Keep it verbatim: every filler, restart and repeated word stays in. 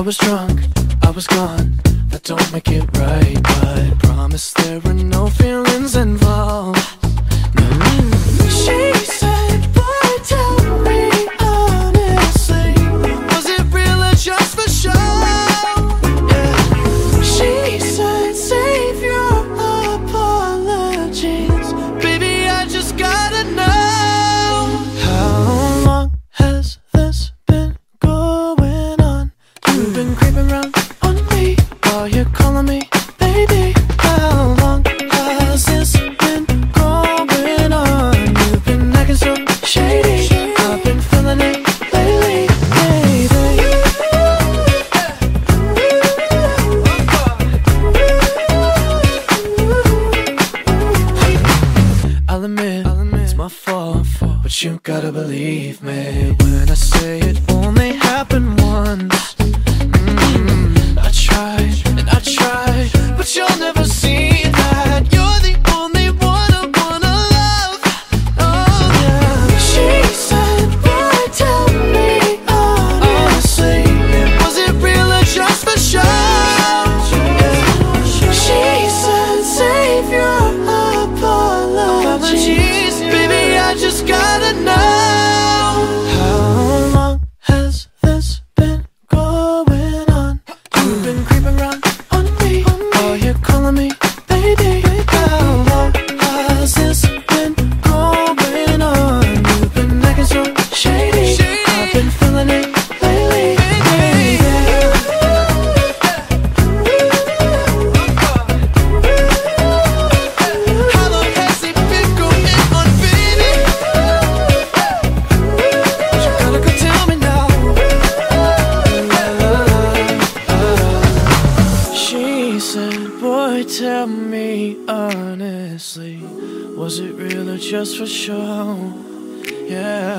was drunk, I was gone. That don't make it right, but promise there were no feelings involved. No. She said, boy, tell me honestly, was it real or just for show? Yeah. She said, save your apologies, baby, I just gotta know. How long has this been going on? You've been creeping around on me while you're calling me baby. How long has this been going on? You've been acting so shady, I've been feeling it lately, baby. I'll admit, it's my fault, but you gotta believe me when I say it only happened once. Mm, I tried and I tried, but you'll never see that. You're the only one I wanna love. Oh yeah. She said, boy, tell me honestly, was it real or just for show? Yeah. She said, save your apologies, baby, I just gotta know. How long has this been going on? You've been creeping around on me while you're calling me baby. How long has this been going on? You've been acting so shady, I've been feeling it lately, baby. How long has it been going on, baby? You gotta go tell me now. She said, boy, tell me honestly, was it real or just for show? Yeah.